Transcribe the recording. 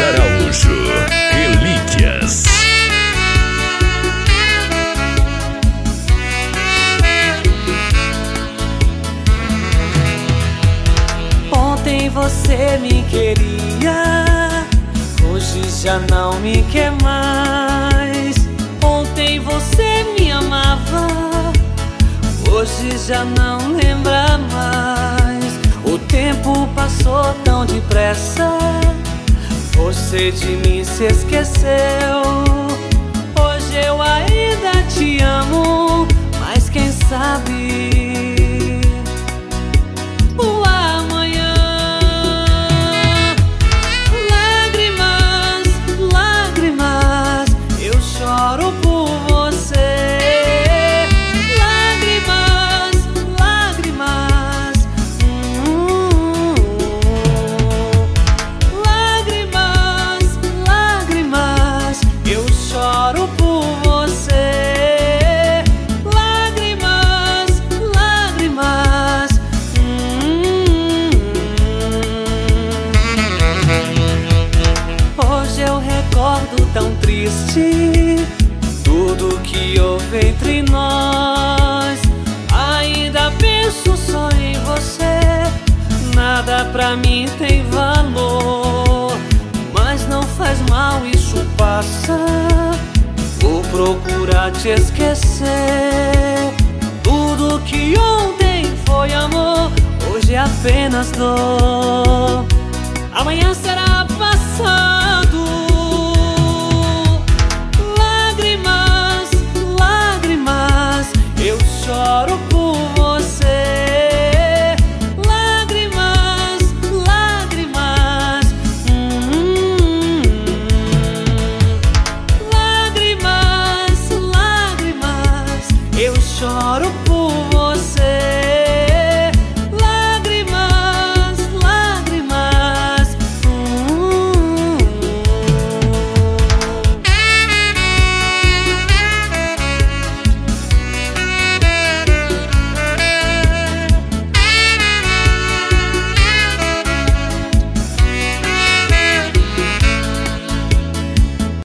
Araújo, Relíquias. Ontem você me queria, hoje já não me quer mais. Ontem você me amava, hoje já não lembra mais. O tempo passou tão depressa, você de mim se esqueceu. Hoje eu ainda te amo, mas quem sabe o amanhã. Lágrimas, lágrimas, eu choro por você. Lágrimas, lágrimas, lágrimas, lágrimas, eu choro por você. Lágrimas, lágrimas, Hoje eu recordo tão triste tudo que houve entre nós. Ainda penso só em você, nada pra mim tem valor. Mas não faz mal, isso passa, vou procurar te esquecer. Tudo que ontem foi amor, hoje é apenas dor. Amanhã será passado.